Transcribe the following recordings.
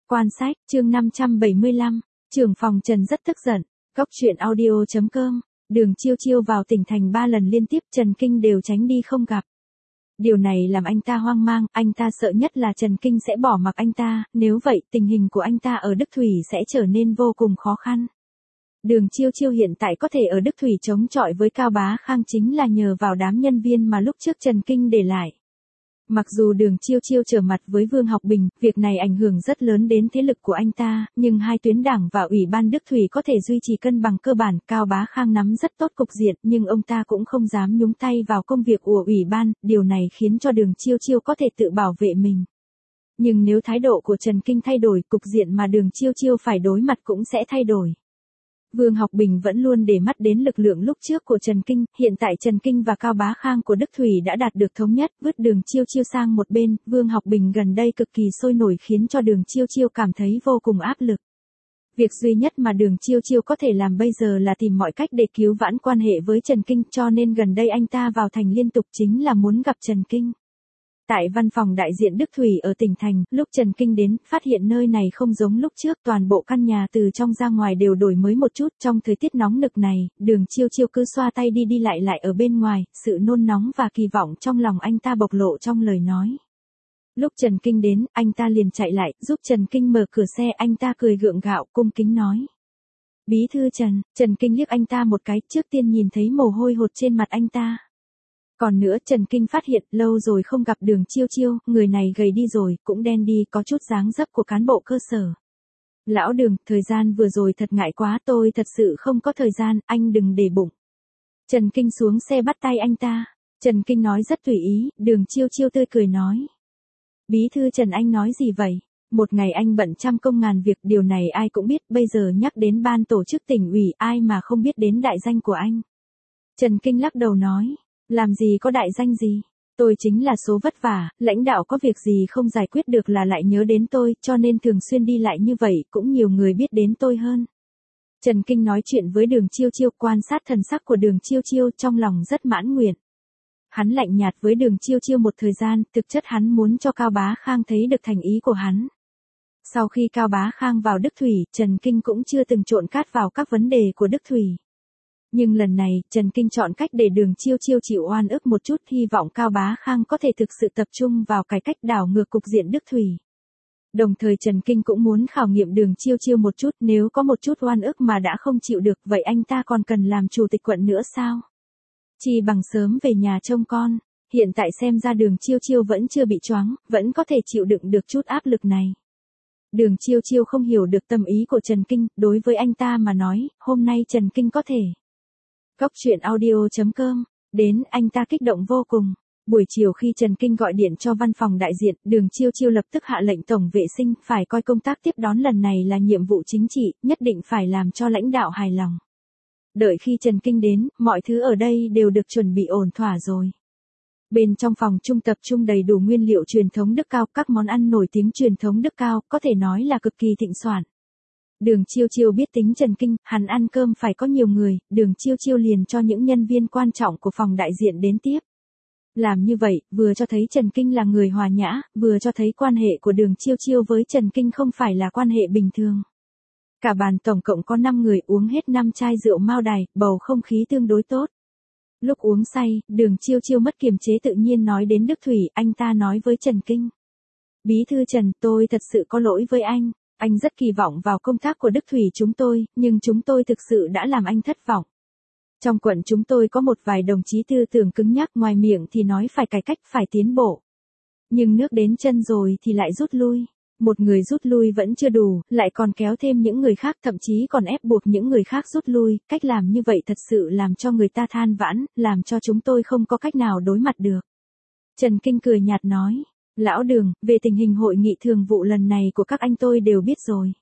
Quan sách, chương 575, trưởng phòng Trần rất tức giận. Góc truyện audio.com, Đường Chiêu Chiêu vào tỉnh thành 3 lần liên tiếp Trần Kinh đều tránh đi không gặp. Điều này làm anh ta hoang mang, anh ta sợ nhất là Trần Kinh sẽ bỏ mặc anh ta, nếu vậy tình hình của anh ta ở Đức Thủy sẽ trở nên vô cùng khó khăn. Đường Chiêu Chiêu hiện tại có thể ở Đức Thủy chống chọi với Cao Bá Khang chính là nhờ vào đám nhân viên mà lúc trước Trần Kinh để lại. Mặc dù Đường Chiêu Chiêu trở mặt với Vương Học Bình, việc này ảnh hưởng rất lớn đến thế lực của anh ta, nhưng hai tuyến đảng và Ủy ban Đức Thủy có thể duy trì cân bằng cơ bản. Cao Bá Khang nắm rất tốt cục diện, nhưng ông ta cũng không dám nhúng tay vào công việc của Ủy ban, điều này khiến cho Đường Chiêu Chiêu có thể tự bảo vệ mình. Nhưng nếu thái độ của Trần Kinh thay đổi, cục diện mà Đường Chiêu Chiêu phải đối mặt cũng sẽ thay đổi. Vương Học Bình vẫn luôn để mắt đến lực lượng lúc trước của Trần Kinh, hiện tại Trần Kinh và Cao Bá Khang của Đức Thủy đã đạt được thống nhất, vứt Đường Chiêu Chiêu sang một bên. Vương Học Bình gần đây cực kỳ sôi nổi khiến cho Đường Chiêu Chiêu cảm thấy vô cùng áp lực. Việc duy nhất mà Đường Chiêu Chiêu có thể làm bây giờ là tìm mọi cách để cứu vãn quan hệ với Trần Kinh, cho nên gần đây anh ta vào thành liên tục chính là muốn gặp Trần Kinh. Tại văn phòng đại diện Đức Thủy ở tỉnh thành, lúc Trần Kinh đến, phát hiện nơi này không giống lúc trước, toàn bộ căn nhà từ trong ra ngoài đều đổi mới một chút. Trong thời tiết nóng nực này, Đường Chiêu Chiêu cứ xoa tay đi đi lại ở bên ngoài, sự nôn nóng và kỳ vọng trong lòng anh ta bộc lộ trong lời nói. Lúc Trần Kinh đến, anh ta liền chạy lại, giúp Trần Kinh mở cửa xe, anh ta cười gượng gạo, cung kính nói. Bí thư Trần. Trần Kinh liếc anh ta một cái, trước tiên nhìn thấy mồ hôi hột trên mặt anh ta. Còn nữa Trần Kinh phát hiện lâu rồi không gặp Đường Chiêu Chiêu, người này gầy đi rồi, cũng đen đi, có chút dáng dấp của cán bộ cơ sở. Lão Đường, thời gian vừa rồi thật ngại quá, tôi thật sự không có thời gian, anh đừng để bụng. Trần Kinh xuống xe bắt tay anh ta. Trần Kinh nói rất tùy ý, Đường Chiêu Chiêu tươi cười nói. Bí thư Trần anh nói gì vậy? Một ngày anh bận trăm công ngàn việc, điều này ai cũng biết, bây giờ nhắc đến ban tổ chức tỉnh ủy, ai mà không biết đến đại danh của anh. Trần Kinh lắc đầu nói. Làm gì có đại danh gì, tôi chính là số vất vả, lãnh đạo có việc gì không giải quyết được là lại nhớ đến tôi, cho nên thường xuyên đi lại như vậy, cũng nhiều người biết đến tôi hơn. Trần Kinh nói chuyện với Đường Chiêu Chiêu, quan sát thần sắc của Đường Chiêu Chiêu, trong lòng rất mãn nguyện. Hắn lạnh nhạt với Đường Chiêu Chiêu một thời gian, thực chất hắn muốn cho Cao Bá Khang thấy được thành ý của hắn. Sau khi Cao Bá Khang vào Đức Thủy, Trần Kinh cũng chưa từng trộn cát vào các vấn đề của Đức Thủy. Nhưng lần này, Trần Kinh chọn cách để Đường Chiêu Chiêu chịu oan ức một chút, hy vọng Cao Bá Khang có thể thực sự tập trung vào cải cách đảo ngược cục diện Đức Thủy. Đồng thời Trần Kinh cũng muốn khảo nghiệm Đường Chiêu Chiêu một chút, nếu có một chút oan ức mà đã không chịu được, vậy anh ta còn cần làm chủ tịch quận nữa sao? Chỉ bằng sớm về nhà trông con, hiện tại xem ra Đường Chiêu Chiêu vẫn chưa bị choáng, vẫn có thể chịu đựng được chút áp lực này. Đường Chiêu Chiêu không hiểu được tâm ý của Trần Kinh, đối với anh ta mà nói, hôm nay Trần Kinh có thể. Góc truyện audio.com, đến anh ta kích động vô cùng. Buổi chiều khi Trần Kinh gọi điện cho văn phòng đại diện, Đường Chiêu Chiêu lập tức hạ lệnh tổng vệ sinh phải coi công tác tiếp đón lần này là nhiệm vụ chính trị, nhất định phải làm cho lãnh đạo hài lòng. Đợi khi Trần Kinh đến, mọi thứ ở đây đều được chuẩn bị ổn thỏa rồi. Bên trong phòng trung tập trung đầy đủ nguyên liệu truyền thống Đức Cao, các món ăn nổi tiếng truyền thống Đức Cao, có thể nói là cực kỳ thịnh soạn. Đường Chiêu Chiêu biết tính Trần Kinh, hắn ăn cơm phải có nhiều người, Đường Chiêu Chiêu liền cho những nhân viên quan trọng của phòng đại diện đến tiếp. Làm như vậy, vừa cho thấy Trần Kinh là người hòa nhã, vừa cho thấy quan hệ của Đường Chiêu Chiêu với Trần Kinh không phải là quan hệ bình thường. Cả bàn tổng cộng có 5 người uống hết 5 chai rượu Mao Đài, bầu không khí tương đối tốt. Lúc uống say, Đường Chiêu Chiêu mất kiềm chế tự nhiên nói đến Đức Thủy, anh ta nói với Trần Kinh. Bí thư Trần, tôi thật sự có lỗi với anh. Anh rất kỳ vọng vào công tác của Đức Thủy chúng tôi, nhưng chúng tôi thực sự đã làm anh thất vọng. Trong quận chúng tôi có một vài đồng chí tư tưởng cứng nhắc, ngoài miệng thì nói phải cải cách, phải tiến bộ. Nhưng nước đến chân rồi thì lại rút lui. Một người rút lui vẫn chưa đủ, lại còn kéo thêm những người khác, thậm chí còn ép buộc những người khác rút lui. Cách làm như vậy thật sự làm cho người ta than vãn, làm cho chúng tôi không có cách nào đối mặt được. Trần Kinh cười nhạt nói. Lão Đường, về tình hình hội nghị thường vụ lần này của các anh tôi đều biết rồi.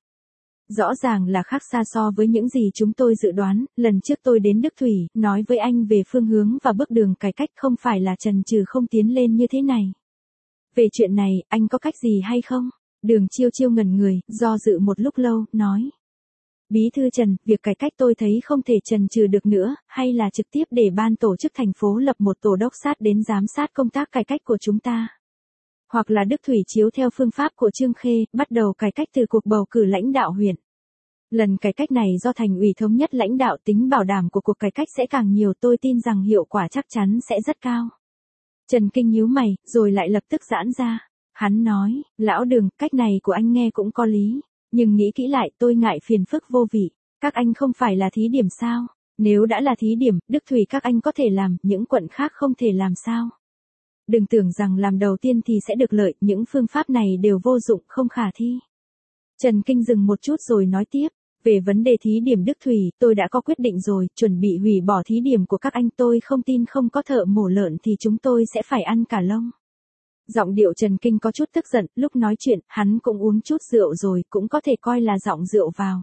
Rõ ràng là khác xa so với những gì chúng tôi dự đoán, lần trước tôi đến Đức Thủy, nói với anh về phương hướng và bước đường cải cách không phải là chần chừ không tiến lên như thế này. Về chuyện này, anh có cách gì hay không? Đường Chiêu Chiêu ngẩn người, do dự một lúc lâu, nói. Bí thư Trần, việc cải cách tôi thấy không thể chần chừ được nữa, hay là trực tiếp để ban tổ chức thành phố lập một tổ đốc sát đến giám sát công tác cải cách của chúng ta. Hoặc là Đức Thủy chiếu theo phương pháp của Trương Khê, bắt đầu cải cách từ cuộc bầu cử lãnh đạo huyện. Lần cải cách này do thành ủy thống nhất lãnh đạo, tính bảo đảm của cuộc cải cách sẽ càng nhiều, tôi tin rằng hiệu quả chắc chắn sẽ rất cao. Trần Kinh nhíu mày, rồi lại lập tức giãn ra. Hắn nói, lão Đường, cách này của anh nghe cũng có lý, nhưng nghĩ kỹ lại tôi ngại phiền phức vô vị. Các anh không phải là thí điểm sao? Nếu đã là thí điểm, Đức Thủy các anh có thể làm, những quận khác không thể làm sao? Đừng tưởng rằng làm đầu tiên thì sẽ được lợi, những phương pháp này đều vô dụng, không khả thi. Trần Kinh dừng một chút rồi nói tiếp, về vấn đề thí điểm Đức Thủy, tôi đã có quyết định rồi, chuẩn bị hủy bỏ thí điểm của các anh, tôi không tin không có thợ mổ lợn thì chúng tôi sẽ phải ăn cả lông. Giọng điệu Trần Kinh có chút tức giận, lúc nói chuyện, hắn cũng uống chút rượu rồi, cũng có thể coi là giọng rượu vào.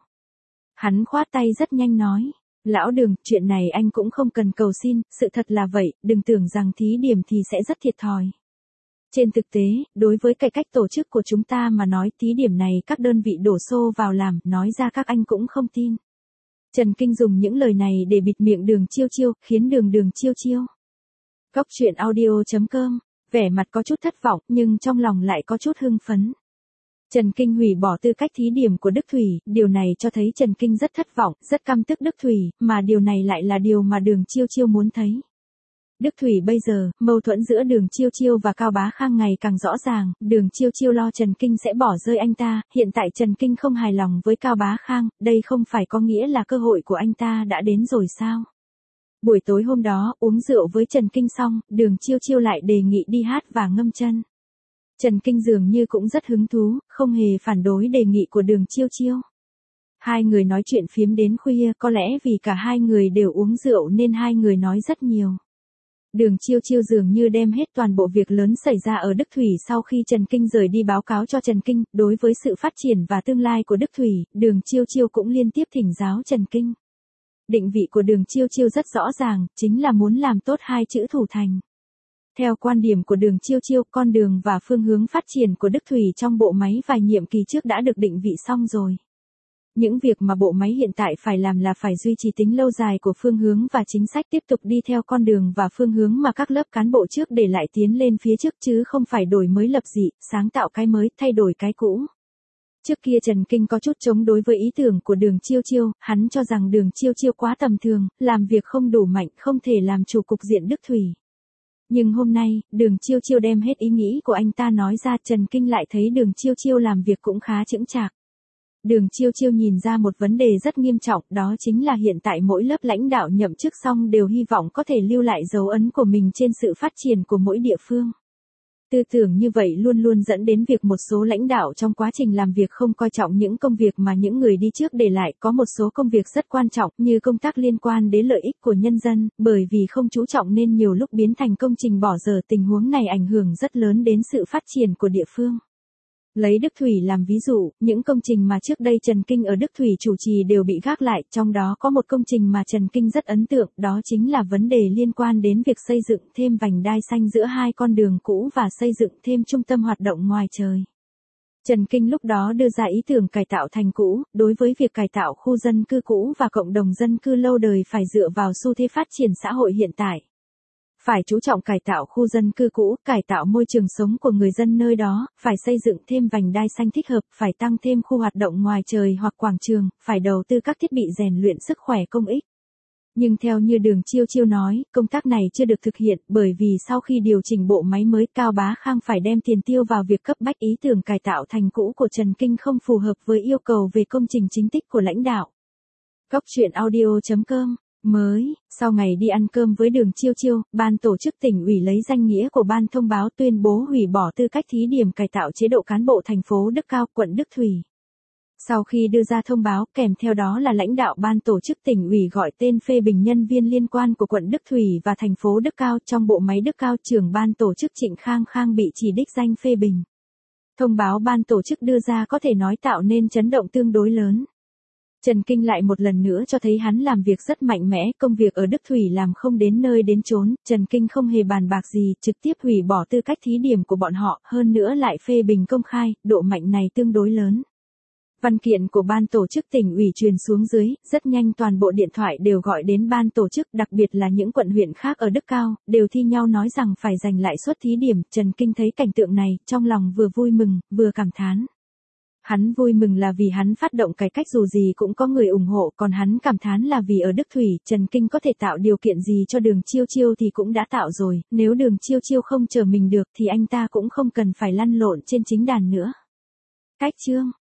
Hắn khoát tay rất nhanh nói, lão Đường, chuyện này anh cũng không cần cầu xin, sự thật là vậy, đừng tưởng rằng thí điểm thì sẽ rất thiệt thòi. Trên thực tế, đối với cải cách tổ chức của chúng ta mà nói, thí điểm này các đơn vị đổ xô vào làm, nói ra các anh cũng không tin. Trần Kinh dùng những lời này để bịt miệng Đường Chiêu Chiêu, khiến Đường Chiêu Chiêu. Góc truyện audio.com, vẻ mặt có chút thất vọng, nhưng trong lòng lại có chút hưng phấn. Trần Kinh hủy bỏ tư cách thí điểm của Đức Thủy, điều này cho thấy Trần Kinh rất thất vọng, rất căm tức Đức Thủy, mà điều này lại là điều mà Đường Chiêu Chiêu muốn thấy. Đức Thủy bây giờ, mâu thuẫn giữa Đường Chiêu Chiêu và Cao Bá Khang ngày càng rõ ràng, Đường Chiêu Chiêu lo Trần Kinh sẽ bỏ rơi anh ta, hiện tại Trần Kinh không hài lòng với Cao Bá Khang, đây không phải có nghĩa là cơ hội của anh ta đã đến rồi sao? Buổi tối hôm đó, uống rượu với Trần Kinh xong, Đường Chiêu Chiêu lại đề nghị đi hát và ngâm chân. Trần Kinh dường như cũng rất hứng thú, không hề phản đối đề nghị của Đường Chiêu Chiêu. Hai người nói chuyện phiếm đến khuya, có lẽ vì cả hai người đều uống rượu nên hai người nói rất nhiều. Đường Chiêu Chiêu dường như đem hết toàn bộ việc lớn xảy ra ở Đức Thủy sau khi Trần Kinh rời đi báo cáo cho Trần Kinh, đối với sự phát triển và tương lai của Đức Thủy, Đường Chiêu Chiêu cũng liên tiếp thỉnh giáo Trần Kinh. Định vị của Đường Chiêu Chiêu rất rõ ràng, chính là muốn làm tốt hai chữ thủ thành. Theo quan điểm của Đường Chiêu Chiêu, con đường và phương hướng phát triển của Đức Thủy trong bộ máy vài nhiệm kỳ trước đã được định vị xong rồi. Những việc mà bộ máy hiện tại phải làm là phải duy trì tính lâu dài của phương hướng và chính sách, tiếp tục đi theo con đường và phương hướng mà các lớp cán bộ trước để lại tiến lên phía trước, chứ không phải đổi mới lập dị, sáng tạo cái mới, thay đổi cái cũ. Trước kia Trần Kinh có chút chống đối với ý tưởng của Đường Chiêu Chiêu, hắn cho rằng Đường Chiêu Chiêu quá tầm thường, làm việc không đủ mạnh, không thể làm chủ cục diện Đức Thủy. Nhưng hôm nay, Đường Chiêu Chiêu đem hết ý nghĩ của anh ta nói ra, Trần Kinh lại thấy Đường Chiêu Chiêu làm việc cũng khá chững chạc. Đường Chiêu Chiêu nhìn ra một vấn đề rất nghiêm trọng, đó chính là hiện tại mỗi lớp lãnh đạo nhậm chức xong đều hy vọng có thể lưu lại dấu ấn của mình trên sự phát triển của mỗi địa phương. Tư tưởng như vậy luôn luôn dẫn đến việc một số lãnh đạo trong quá trình làm việc không coi trọng những công việc mà những người đi trước để lại, có một số công việc rất quan trọng như công tác liên quan đến lợi ích của nhân dân, bởi vì không chú trọng nên nhiều lúc biến thành công trình bỏ dở, tình huống này ảnh hưởng rất lớn đến sự phát triển của địa phương. Lấy Đức Thủy làm ví dụ, những công trình mà trước đây Trần Kinh ở Đức Thủy chủ trì đều bị gác lại, trong đó có một công trình mà Trần Kinh rất ấn tượng, đó chính là vấn đề liên quan đến việc xây dựng thêm vành đai xanh giữa hai con đường cũ và xây dựng thêm trung tâm hoạt động ngoài trời. Trần Kinh lúc đó đưa ra ý tưởng cải tạo thành cũ, đối với việc cải tạo khu dân cư cũ và cộng đồng dân cư lâu đời phải dựa vào xu thế phát triển xã hội hiện tại. Phải chú trọng cải tạo khu dân cư cũ, cải tạo môi trường sống của người dân nơi đó, phải xây dựng thêm vành đai xanh thích hợp, phải tăng thêm khu hoạt động ngoài trời hoặc quảng trường, phải đầu tư các thiết bị rèn luyện sức khỏe công ích. Nhưng theo như Đường Chiêu Chiêu nói, công tác này chưa được thực hiện, bởi vì sau khi điều chỉnh bộ máy mới, Cao Bá Khang phải đem tiền tiêu vào việc cấp bách, ý tưởng cải tạo thành cũ của Trần Kinh không phù hợp với yêu cầu về công trình chính tích của lãnh đạo. Góc truyện audio.com mới, sau ngày đi ăn cơm với Đường Chiêu Chiêu, ban tổ chức tỉnh ủy lấy danh nghĩa của ban thông báo tuyên bố hủy bỏ tư cách thí điểm cải tạo chế độ cán bộ thành phố Đức Cao, quận Đức Thủy. Sau khi đưa ra thông báo, kèm theo đó là lãnh đạo ban tổ chức tỉnh ủy gọi tên phê bình nhân viên liên quan của quận Đức Thủy và thành phố Đức Cao. Trong bộ máy Đức Cao, trưởng ban tổ chức Trịnh Khang Khang bị chỉ đích danh phê bình. Thông báo ban tổ chức đưa ra có thể nói tạo nên chấn động tương đối lớn. Trần Kinh lại một lần nữa cho thấy hắn làm việc rất mạnh mẽ, công việc ở Đức Thủy làm không đến nơi đến chốn, Trần Kinh không hề bàn bạc gì, trực tiếp hủy bỏ tư cách thí điểm của bọn họ, hơn nữa lại phê bình công khai, độ mạnh này tương đối lớn. Văn kiện của ban tổ chức tỉnh ủy truyền xuống dưới, rất nhanh toàn bộ điện thoại đều gọi đến ban tổ chức, đặc biệt là những quận huyện khác ở Đức Cao, đều thi nhau nói rằng phải giành lại suất thí điểm. Trần Kinh thấy cảnh tượng này, trong lòng vừa vui mừng, vừa cảm thán. Hắn vui mừng là vì hắn phát động cải cách dù gì cũng có người ủng hộ, còn hắn cảm thán là vì ở Đức Thủy, Trần Kinh có thể tạo điều kiện gì cho Đường Chiêu Chiêu thì cũng đã tạo rồi, nếu Đường Chiêu Chiêu không chờ mình được thì anh ta cũng không cần phải lăn lộn trên chính đàn nữa. Cách chương